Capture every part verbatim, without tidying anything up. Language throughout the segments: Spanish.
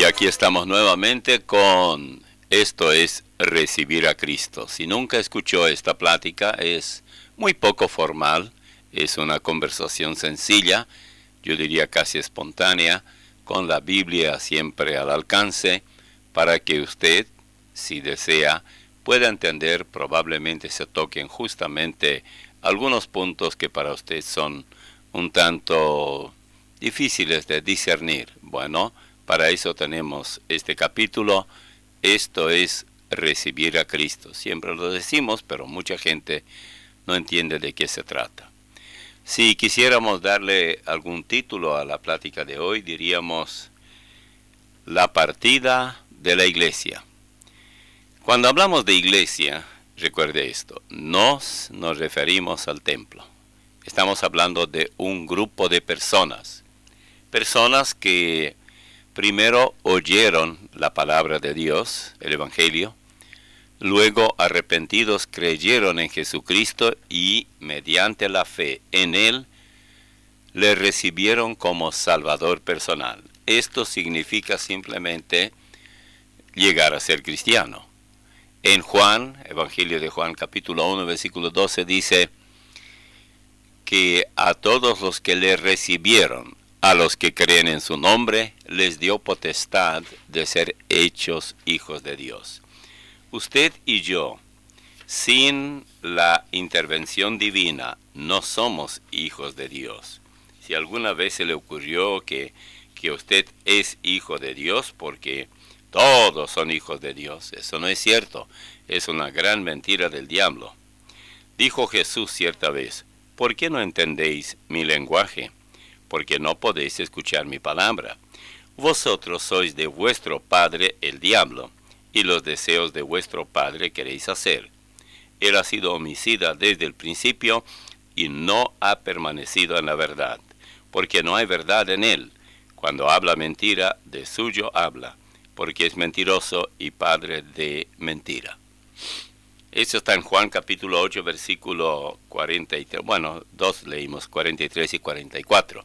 Y aquí estamos nuevamente con Esto es Recibir a Cristo. Si nunca escuchó esta plática, es muy poco formal, es una conversación sencilla, yo diría casi espontánea, con la Biblia siempre al alcance, para que usted, si desea, pueda entender, probablemente se toquen justamente algunos puntos que para usted son un tanto difíciles de discernir. Bueno, para eso tenemos este capítulo. Esto es recibir a Cristo. Siempre lo decimos, pero mucha gente no entiende de qué se trata. Si quisiéramos darle algún título a la plática de hoy, diríamos La partida de la iglesia. Cuando hablamos de iglesia, recuerde esto, nos nos referimos al templo. Estamos hablando de un grupo de personas. Personas que primero oyeron la palabra de Dios, el Evangelio, luego arrepentidos creyeron en Jesucristo y mediante la fe en Él, le recibieron como Salvador personal. Esto significa simplemente llegar a ser cristiano. En Juan, Evangelio de Juan, capítulo uno, versículo doce, dice que a todos los que le recibieron, a los que creen en su nombre, les dio potestad de ser hechos hijos de Dios. Usted y yo, sin la intervención divina, no somos hijos de Dios. Si alguna vez se le ocurrió que, que usted es hijo de Dios porque todos son hijos de Dios, eso no es cierto. Es una gran mentira del diablo. Dijo Jesús cierta vez, ¿por qué no entendéis mi lenguaje? Porque no podéis escuchar mi palabra. Vosotros sois de vuestro padre el diablo, y los deseos de vuestro padre queréis hacer. Él ha sido homicida desde el principio, y no ha permanecido en la verdad, porque no hay verdad en él. Cuando habla mentira, de suyo habla, porque es mentiroso y padre de mentira. Eso está en Juan capítulo ocho, versículo cuarenta y tres. Bueno, dos leímos, cuarenta y tres y cuarenta y cuatro.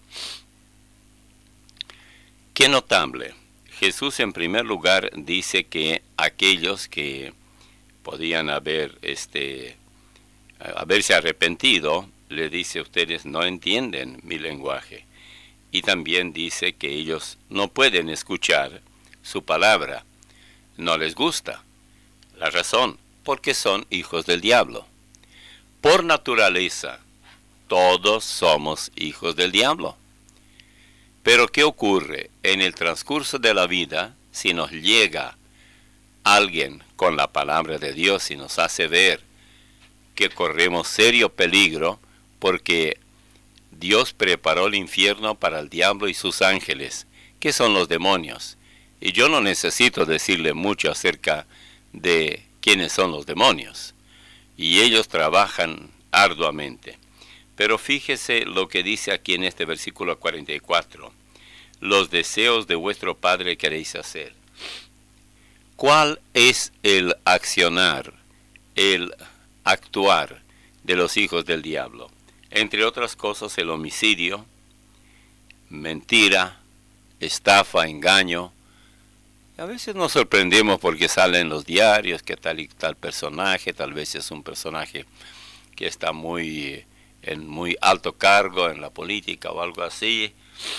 Qué notable. Jesús en primer lugar dice que aquellos que podían haber, este, haberse arrepentido, le dice, ustedes no entienden mi lenguaje. Y también dice que ellos no pueden escuchar su palabra. No les gusta. La razón, porque son hijos del diablo. Por naturaleza, todos somos hijos del diablo. Pero ¿qué ocurre? En el transcurso de la vida, si nos llega alguien con la palabra de Dios y nos hace ver que corremos serio peligro, porque Dios preparó el infierno para el diablo y sus ángeles, que son los demonios. Y yo no necesito decirle mucho acerca de quiénes son los demonios. Y ellos trabajan arduamente. Pero fíjese lo que dice aquí en este versículo cuarenta y cuatro. Los deseos de vuestro padre queréis hacer. ¿Cuál es el accionar, el actuar de los hijos del diablo? Entre otras cosas, el homicidio, mentira, estafa, engaño. A veces nos sorprendemos porque sale en los diarios que tal y tal personaje, tal vez es un personaje que está muy en muy alto cargo en la política o algo así,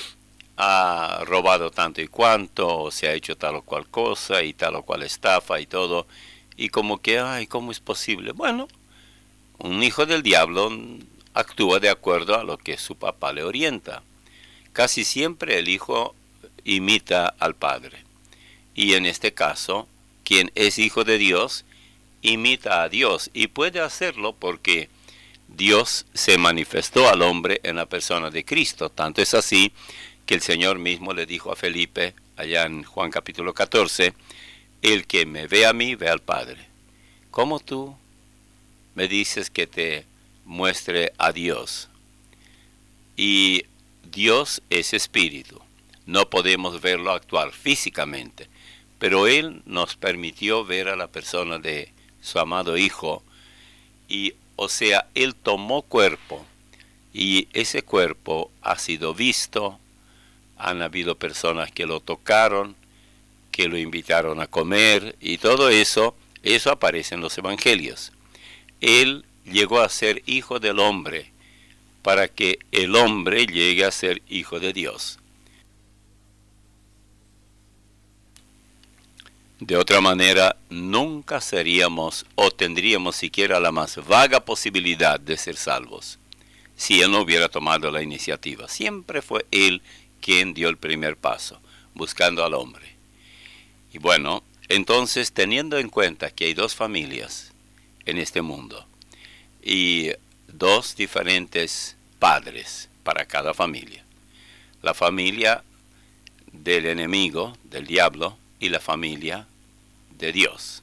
ha robado tanto y cuanto, o se ha hecho tal o cual cosa y tal o cual estafa y todo, y como que, ay, ¿cómo es posible? Bueno, un hijo del diablo actúa de acuerdo a lo que su papá le orienta. Casi siempre el hijo imita al padre. Y en este caso, quien es hijo de Dios, imita a Dios. Y puede hacerlo porque Dios se manifestó al hombre en la persona de Cristo. Tanto es así que el Señor mismo le dijo a Felipe, allá en Juan capítulo catorce, el que me ve a mí, ve al Padre. ¿Cómo tú me dices que te muestre a Dios? Y Dios es espíritu. No podemos verlo actuar físicamente. Pero Él nos permitió ver a la persona de su amado Hijo. Y, o sea, Él tomó cuerpo. Y ese cuerpo ha sido visto. Han habido personas que lo tocaron. que lo invitaron a comer y todo eso, eso aparece en los evangelios. Él llegó a ser hijo del hombre para que el hombre llegue a ser hijo de Dios. De otra manera, nunca seríamos o tendríamos siquiera la más vaga posibilidad de ser salvos si Él no hubiera tomado la iniciativa. Siempre fue Él quien dio el primer paso, buscando al hombre. Y bueno, entonces, teniendo en cuenta que hay dos familias en este mundo y dos diferentes padres para cada familia, la familia del enemigo, del diablo, y la familia de Dios.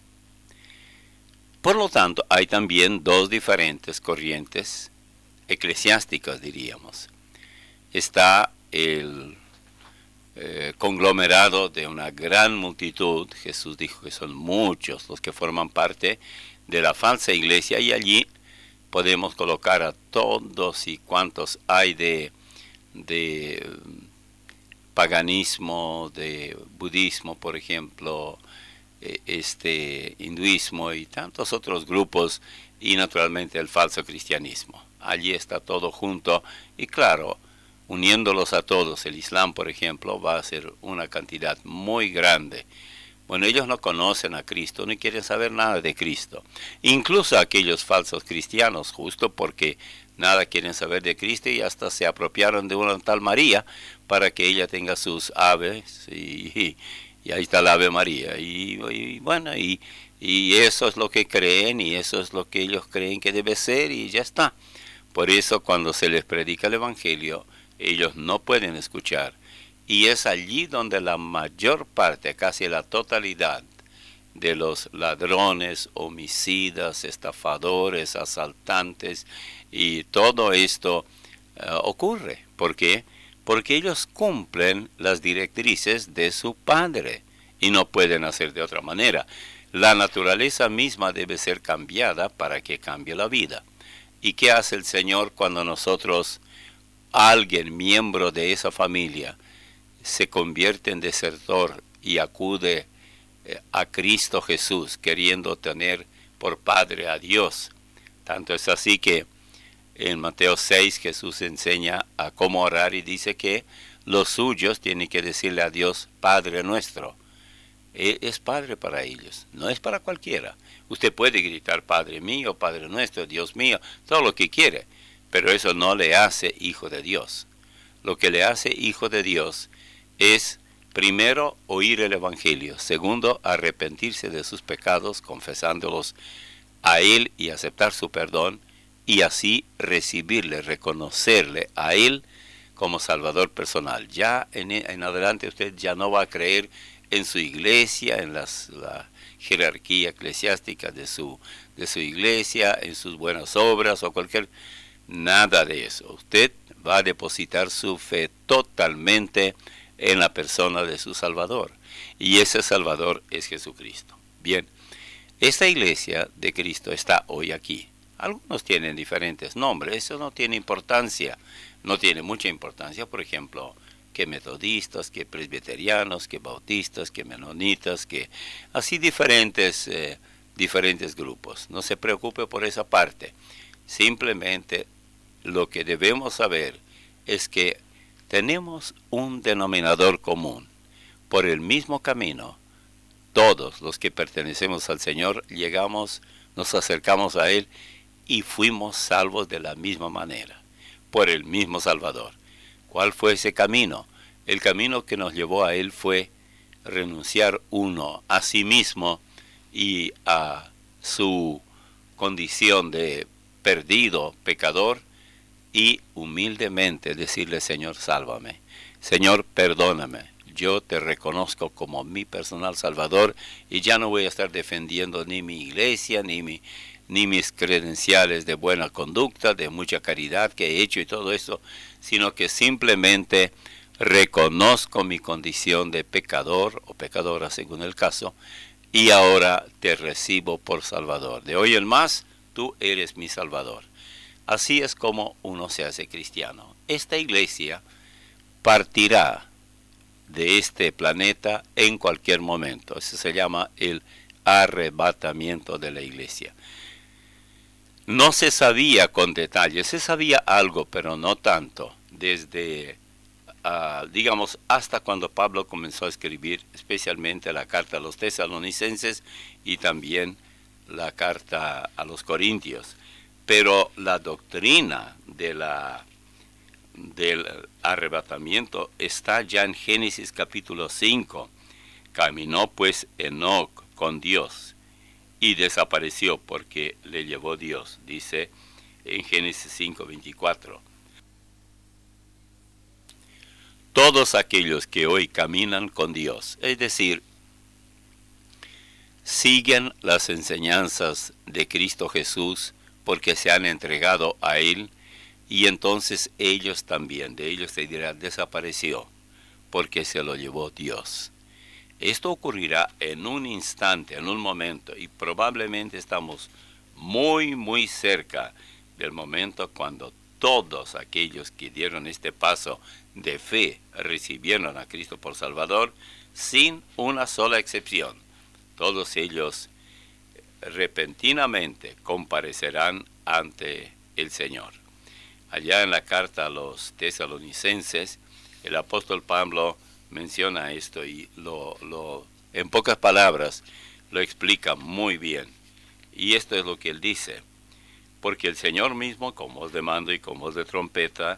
Por lo tanto, hay también dos diferentes corrientes eclesiásticas, diríamos. Está el eh, conglomerado de una gran multitud. Jesús dijo que son muchos los que forman parte de la falsa iglesia, y allí podemos colocar a todos y cuantos hay de, de paganismo, de budismo, por ejemplo, este hinduismo y tantos otros grupos, y naturalmente el falso cristianismo. Allí está todo junto, y claro, uniéndolos a todos, el Islam, por ejemplo, va a ser una cantidad muy grande. Bueno, ellos no conocen a Cristo, ni quieren saber nada de Cristo. Incluso aquellos falsos cristianos, justo porque nada quieren saber de Cristo, y hasta se apropiaron de una tal María para que ella tenga sus aves, y, y, y ahí está la Ave María. Y, y bueno, y, y eso es lo que creen, y eso es lo que ellos creen que debe ser, y ya está. Por eso cuando se les predica el Evangelio, ellos no pueden escuchar. Y es allí donde la mayor parte, casi la totalidad, de los ladrones, homicidas, estafadores, asaltantes, y todo esto uh, ocurre. ¿Por qué? Porque ellos cumplen las directrices de su Padre, y no pueden hacer de otra manera. La naturaleza misma debe ser cambiada para que cambie la vida. ¿Y qué hace el Señor cuando nosotros, alguien, miembro de esa familia, se convierte en desertor y acude eh, a Cristo Jesús, queriendo tener por Padre a Dios? Tanto es así que en Mateo seis Jesús enseña a cómo orar, y dice que los suyos tienen que decirle a Dios, Padre nuestro. Él es Padre para ellos, no es para cualquiera. Usted puede gritar, Padre mío, Padre nuestro, Dios mío, todo lo que quiere, pero eso no le hace hijo de Dios. Lo que le hace hijo de Dios es, primero, oír el Evangelio. Segundo, arrepentirse de sus pecados, confesándolos a Él y aceptar su perdón, y así recibirle, reconocerle a Él como Salvador personal. Ya en, en adelante usted ya no va a creer en su iglesia, en las, la jerarquía eclesiástica de su, de su iglesia, en sus buenas obras o cualquier... Nada de eso. Usted va a depositar su fe totalmente en la persona de su Salvador. Y ese Salvador es Jesucristo. Bien, esta iglesia de Cristo está hoy aquí. Algunos tienen diferentes nombres, eso no tiene importancia. No tiene mucha importancia, por ejemplo, que metodistas, que presbiterianos, que bautistas, que menonitas, que así diferentes, eh, diferentes grupos. No se preocupe por esa parte. Simplemente lo que debemos saber es que tenemos un denominador común. Por el mismo camino, todos los que pertenecemos al Señor llegamos, nos acercamos a Él y fuimos salvos de la misma manera, por el mismo Salvador. ¿Cuál fue ese camino? El camino que nos llevó a Él fue renunciar uno a sí mismo y a su condición de perdido, pecador, y humildemente decirle, Señor, sálvame. Señor, perdóname. Yo te reconozco como mi personal Salvador, y ya no voy a estar defendiendo ni mi iglesia, ni, mi, ni mis credenciales de buena conducta, de mucha caridad que he hecho y todo eso, sino que simplemente reconozco mi condición de pecador o pecadora según el caso, y ahora te recibo por Salvador. De hoy en más, tú eres mi Salvador. Así es como uno se hace cristiano. Esta iglesia partirá de este planeta en cualquier momento. Eso se llama el arrebatamiento de la iglesia. No se sabía con detalle, se sabía algo, pero no tanto, desde, uh, digamos, hasta cuando Pablo comenzó a escribir, especialmente la carta a los tesalonicenses y también la carta a los corintios. Pero la doctrina de la, del arrebatamiento está ya en Génesis capítulo cinco. Caminó pues Enoc con Dios y desapareció porque le llevó Dios, dice en Génesis cinco veinticuatro. Todos aquellos que hoy caminan con Dios, es decir, siguen las enseñanzas de Cristo Jesús porque se han entregado a Él, y entonces ellos también, de ellos se dirá, desapareció porque se lo llevó Dios. Esto ocurrirá en un instante, en un momento, y probablemente estamos muy, muy cerca del momento cuando todos aquellos que dieron este paso de fe recibieron a Cristo por Salvador, sin una sola excepción. Todos ellos repentinamente comparecerán ante el Señor. Allá en la carta a los tesalonicenses, el apóstol Pablo menciona esto y lo, lo, en pocas palabras lo explica muy bien. Y esto es lo que él dice: porque el Señor mismo, con voz de mando y con voz de trompeta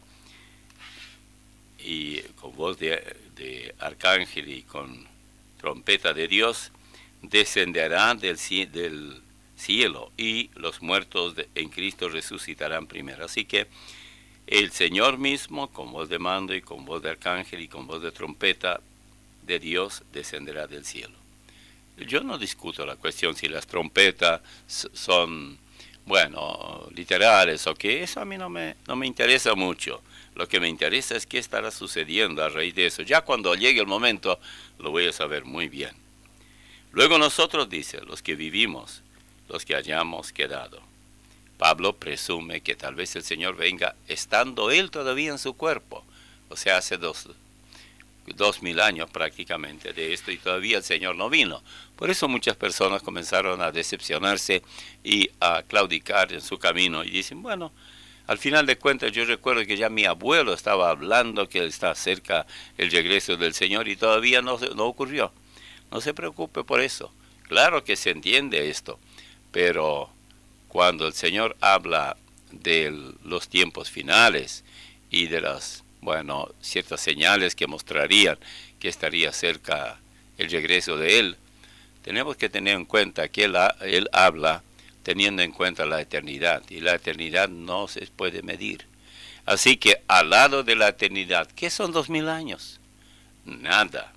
y con voz de, de arcángel y con trompeta de Dios, descenderá del, del cielo, y los muertos de, en Cristo resucitarán primero. Así que el Señor mismo, con voz de mando y con voz de arcángel y con voz de trompeta de Dios, descenderá del cielo. Yo no discuto la cuestión si las trompetas son, bueno, literales o qué. Eso a mí no me, no me interesa mucho. Lo que me interesa es qué estará sucediendo a raíz de eso. Ya cuando llegue el momento, lo voy a saber muy bien. Luego nosotros, dice, los que vivimos, los que hayamos quedado. Pablo presume que tal vez el Señor venga estando Él todavía en su cuerpo. O sea, hace dos, dos mil años prácticamente de esto, y todavía el Señor no vino. Por eso muchas personas comenzaron a decepcionarse y a claudicar en su camino. Y dicen, bueno, al final de cuentas yo recuerdo que ya mi abuelo estaba hablando que está cerca el regreso del Señor y todavía no, no ocurrió. No se preocupe por eso. Claro que se entiende esto, pero cuando el Señor habla de los tiempos finales y de las, bueno, ciertas señales que mostrarían que estaría cerca el regreso de Él, tenemos que tener en cuenta que Él, él habla teniendo en cuenta la eternidad, y la eternidad no se puede medir. Así que al lado de la eternidad, ¿qué son dos mil años? Nada.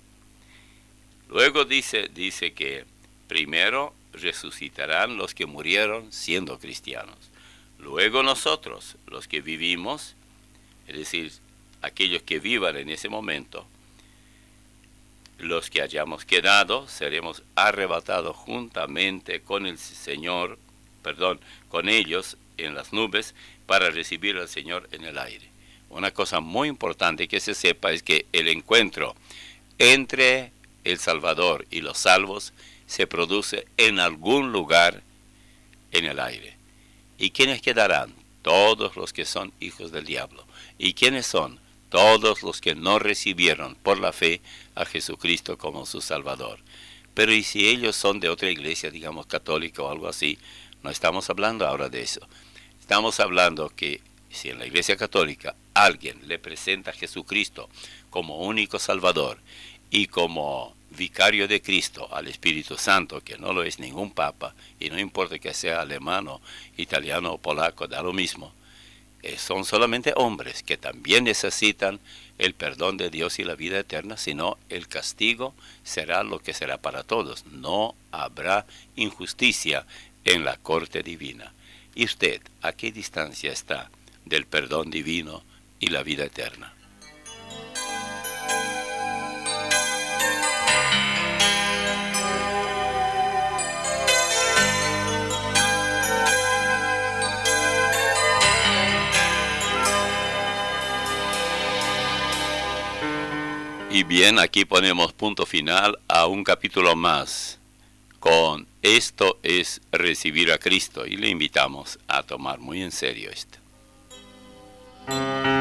Luego dice, dice que primero resucitarán los que murieron siendo cristianos. Luego nosotros, los que vivimos, es decir, aquellos que vivan en ese momento, los que hayamos quedado, seremos arrebatados juntamente con el Señor, perdón, con ellos en las nubes, para recibir al Señor en el aire. Una cosa muy importante que se sepa es que el encuentro entre el Salvador y los salvos se produce en algún lugar en el aire. ¿Y quiénes quedarán? Todos los que son hijos del diablo. ¿Y quiénes son? Todos los que no recibieron por la fe a Jesucristo como su Salvador. Pero ¿y si ellos son de otra iglesia, digamos católica o algo así? No estamos hablando ahora de eso. Estamos hablando que si en la iglesia católica alguien le presenta a Jesucristo como único Salvador y como vicario de Cristo al Espíritu Santo, que no lo es ningún papa, y no importa que sea alemán, italiano o polaco, da lo mismo, eh, son solamente hombres que también necesitan el perdón de Dios y la vida eterna, sino el castigo será lo que será para todos. No habrá injusticia en la corte divina. ¿Y usted a qué distancia está del perdón divino y la vida eterna? Y bien, aquí ponemos punto final a un capítulo más con Esto es recibir a Cristo, y le invitamos a tomar muy en serio esto.